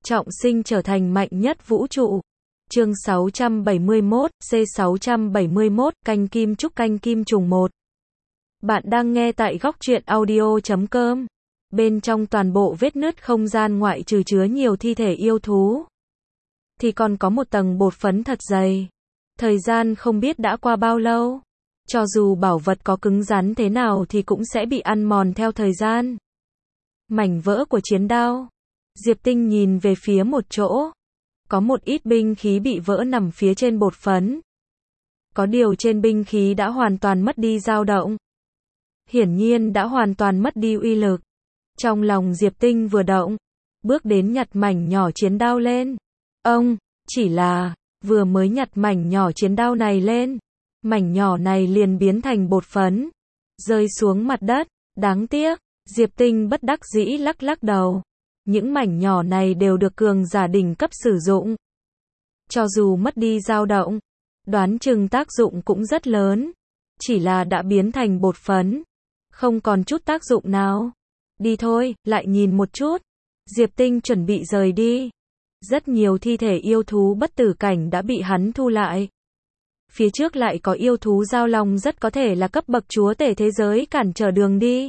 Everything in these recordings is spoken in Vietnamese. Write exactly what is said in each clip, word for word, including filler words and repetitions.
trọng sinh trở thành mạnh nhất vũ trụ. Chương sáu trăm bảy mươi mốt, C sáu trăm bảy mươi mốt, canh kim trúc canh kim trùng một. Bạn đang nghe tại góc truyện audio chấm com. Bên trong toàn bộ vết nứt không gian ngoại trừ chứa nhiều thi thể yêu thú, thì còn có một tầng bột phấn thật dày. Thời gian không biết đã qua bao lâu. Cho dù bảo vật có cứng rắn thế nào thì cũng sẽ bị ăn mòn theo thời gian. Mảnh vỡ của chiến đao. Diệp Tinh nhìn về phía một chỗ. Có một ít binh khí bị vỡ nằm phía trên bột phấn. Có điều trên binh khí đã hoàn toàn mất đi dao động. Hiển nhiên đã hoàn toàn mất đi uy lực. Trong lòng Diệp Tinh vừa động, bước đến nhặt mảnh nhỏ chiến đao lên. Ông, chỉ là, vừa mới nhặt mảnh nhỏ chiến đao này lên, mảnh nhỏ này liền biến thành bột phấn, rơi xuống mặt đất. Đáng tiếc, Diệp Tinh bất đắc dĩ lắc lắc đầu. Những mảnh nhỏ này đều được cường giả đỉnh cấp sử dụng. Cho dù mất đi dao động, đoán chừng tác dụng cũng rất lớn. Chỉ là đã biến thành bột phấn, không còn chút tác dụng nào. Đi thôi, lại nhìn một chút. Diệp Tinh chuẩn bị rời đi. Rất nhiều thi thể yêu thú bất tử cảnh đã bị hắn thu lại. Phía trước lại có yêu thú giao long rất có thể là cấp bậc chúa tể thế giới cản trở đường đi.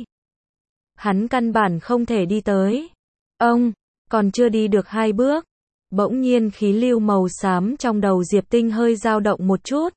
Hắn căn bản không thể đi tới. Ông, còn chưa đi được hai bước. Bỗng nhiên khí lưu màu xám trong đầu Diệp Tinh hơi dao động một chút.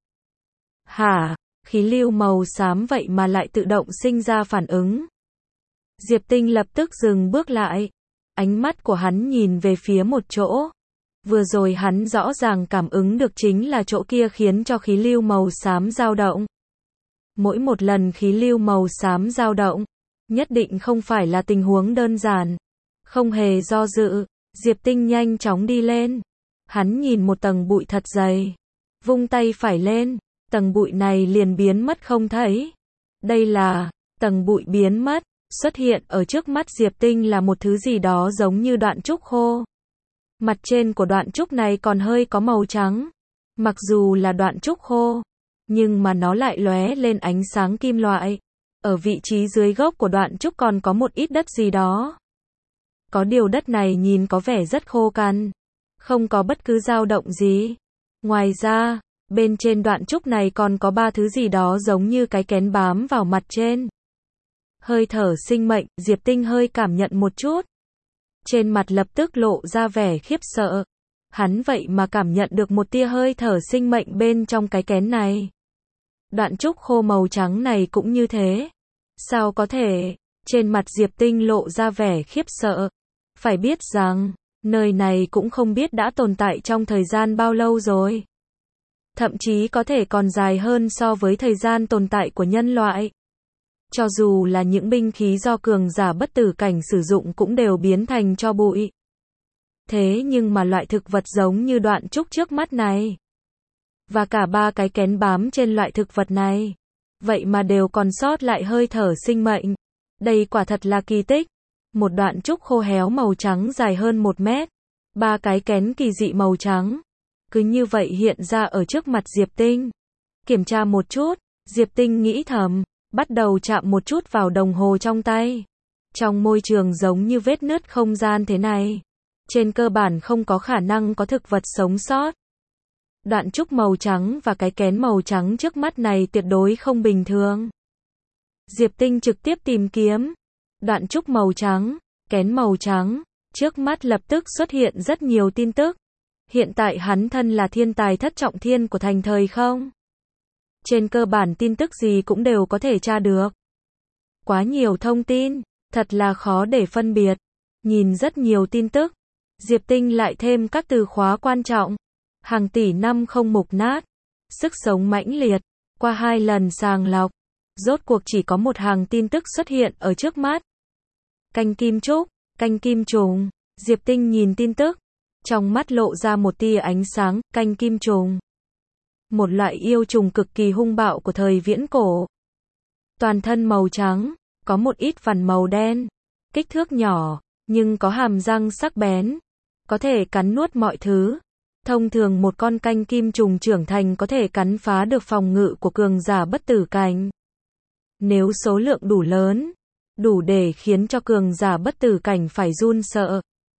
Hả, khí lưu màu xám vậy mà lại tự động sinh ra phản ứng. Diệp Tinh lập tức dừng bước lại. Ánh mắt của hắn nhìn về phía một chỗ. Vừa rồi hắn rõ ràng cảm ứng được chính là chỗ kia khiến cho khí lưu màu xám dao động. Mỗi một lần khí lưu màu xám dao động, nhất định không phải là tình huống đơn giản. Không hề do dự, Diệp Tinh nhanh chóng đi lên. Hắn nhìn một tầng bụi thật dày. Vung tay phải lên, tầng bụi này liền biến mất không thấy. Đây là, tầng bụi biến mất, xuất hiện ở trước mắt Diệp Tinh là một thứ gì đó giống như đoạn trúc khô. Mặt trên của đoạn trúc này còn hơi có màu trắng. Mặc dù là đoạn trúc khô, nhưng mà nó lại lóe lên ánh sáng kim loại. Ở vị trí dưới gốc của đoạn trúc còn có một ít đất gì đó. Có điều đất này nhìn có vẻ rất khô cằn, không có bất cứ dao động gì. Ngoài ra, bên trên đoạn trúc này còn có ba thứ gì đó giống như cái kén bám vào mặt trên. Hơi thở sinh mệnh, Diệp Tinh hơi cảm nhận một chút. Trên mặt lập tức lộ ra vẻ khiếp sợ. Hắn vậy mà cảm nhận được một tia hơi thở sinh mệnh bên trong cái kén này. Đoạn trúc khô màu trắng này cũng như thế. Sao có thể? Trên mặt Diệp Tinh lộ ra vẻ khiếp sợ. Phải biết rằng, nơi này cũng không biết đã tồn tại trong thời gian bao lâu rồi. Thậm chí có thể còn dài hơn so với thời gian tồn tại của nhân loại. Cho dù là những binh khí do cường giả bất tử cảnh sử dụng cũng đều biến thành tro bụi. Thế nhưng mà loại thực vật giống như đoạn trúc trước mắt này, và cả ba cái kén bám trên loại thực vật này, vậy mà đều còn sót lại hơi thở sinh mệnh. Đây quả thật là kỳ tích. Một đoạn trúc khô héo màu trắng dài hơn một mét. Ba cái kén kỳ dị màu trắng. Cứ như vậy hiện ra ở trước mặt Diệp Tinh. Kiểm tra một chút, Diệp Tinh nghĩ thầm, bắt đầu chạm một chút vào đồng hồ trong tay. Trong môi trường giống như vết nứt không gian thế này, trên cơ bản không có khả năng có thực vật sống sót. Đoạn trúc màu trắng và cái kén màu trắng trước mắt này tuyệt đối không bình thường. Diệp Tinh trực tiếp tìm kiếm. Đoạn trúc màu trắng, kén màu trắng, trước mắt lập tức xuất hiện rất nhiều tin tức. Hiện tại hắn thân là thiên tài thất trọng thiên của thành thời không? Trên cơ bản tin tức gì cũng đều có thể tra được. Quá nhiều thông tin, thật là khó để phân biệt. Nhìn rất nhiều tin tức, Diệp Tinh lại thêm các từ khóa quan trọng. Hàng tỷ năm không mục nát, sức sống mãnh liệt, qua hai lần sàng lọc, rốt cuộc chỉ có một hàng tin tức xuất hiện ở trước mắt. Canh kim trúc, canh kim trùng. Diệp Tinh nhìn tin tức, trong mắt lộ ra một tia ánh sáng. Canh kim trùng, một loại yêu trùng cực kỳ hung bạo của thời viễn cổ. Toàn thân màu trắng, có một ít vằn màu đen, kích thước nhỏ, nhưng có hàm răng sắc bén, có thể cắn nuốt mọi thứ. Thông thường một con canh kim trùng trưởng thành có thể cắn phá được phòng ngự của cường giả bất tử cảnh. Nếu số lượng đủ lớn, đủ để khiến cho cường giả bất tử cảnh phải run sợ.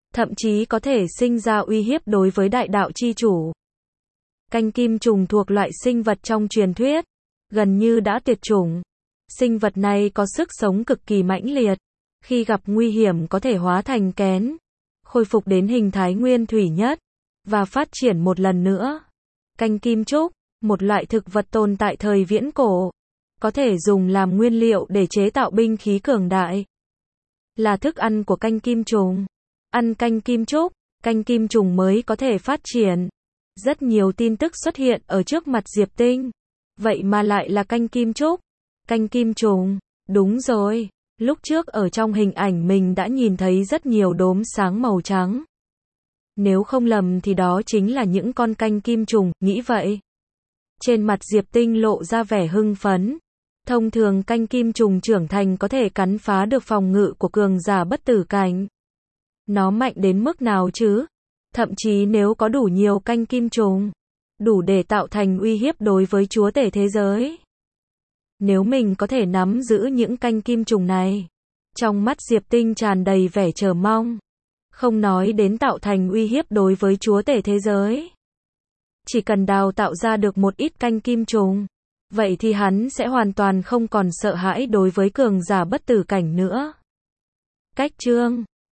thậm chí có thể sinh ra uy hiếp đối với đại đạo chi chủ. Canh kim trùng thuộc loại sinh vật trong truyền thuyết, gần như đã tuyệt chủng. Sinh vật này có sức sống cực kỳ mãnh liệt, khi gặp nguy hiểm có thể hóa thành kén, khôi phục đến hình thái nguyên thủy nhất, và phát triển một lần nữa. Canh kim trúc, một loại thực vật tồn tại thời viễn cổ, có thể dùng làm nguyên liệu để chế tạo binh khí cường đại. Là thức ăn của canh kim trùng. Ăn canh kim trúc, canh kim trùng mới có thể phát triển. Rất nhiều tin tức xuất hiện ở trước mặt Diệp Tinh. Vậy mà lại là canh kim trúc, canh kim trùng. Đúng rồi, lúc trước ở trong hình ảnh mình đã nhìn thấy rất nhiều đốm sáng màu trắng. Nếu không lầm thì đó chính là những con canh kim trùng, nghĩ vậy. Trên mặt Diệp Tinh lộ ra vẻ hưng phấn. Thông thường canh kim trùng trưởng thành có thể cắn phá được phòng ngự của cường giả bất tử cảnh. Nó mạnh đến mức nào chứ? Thậm chí nếu có đủ nhiều canh kim trùng, đủ để tạo thành uy hiếp đối với chúa tể thế giới. Nếu mình có thể nắm giữ những canh kim trùng này, trong mắt Diệp Tinh tràn đầy vẻ chờ mong. Không nói đến tạo thành uy hiếp đối với chúa tể thế giới. Chỉ cần đào tạo ra được một ít canh kim trùng, vậy thì hắn sẽ hoàn toàn không còn sợ hãi đối với cường giả bất tử cảnh nữa. Cách chương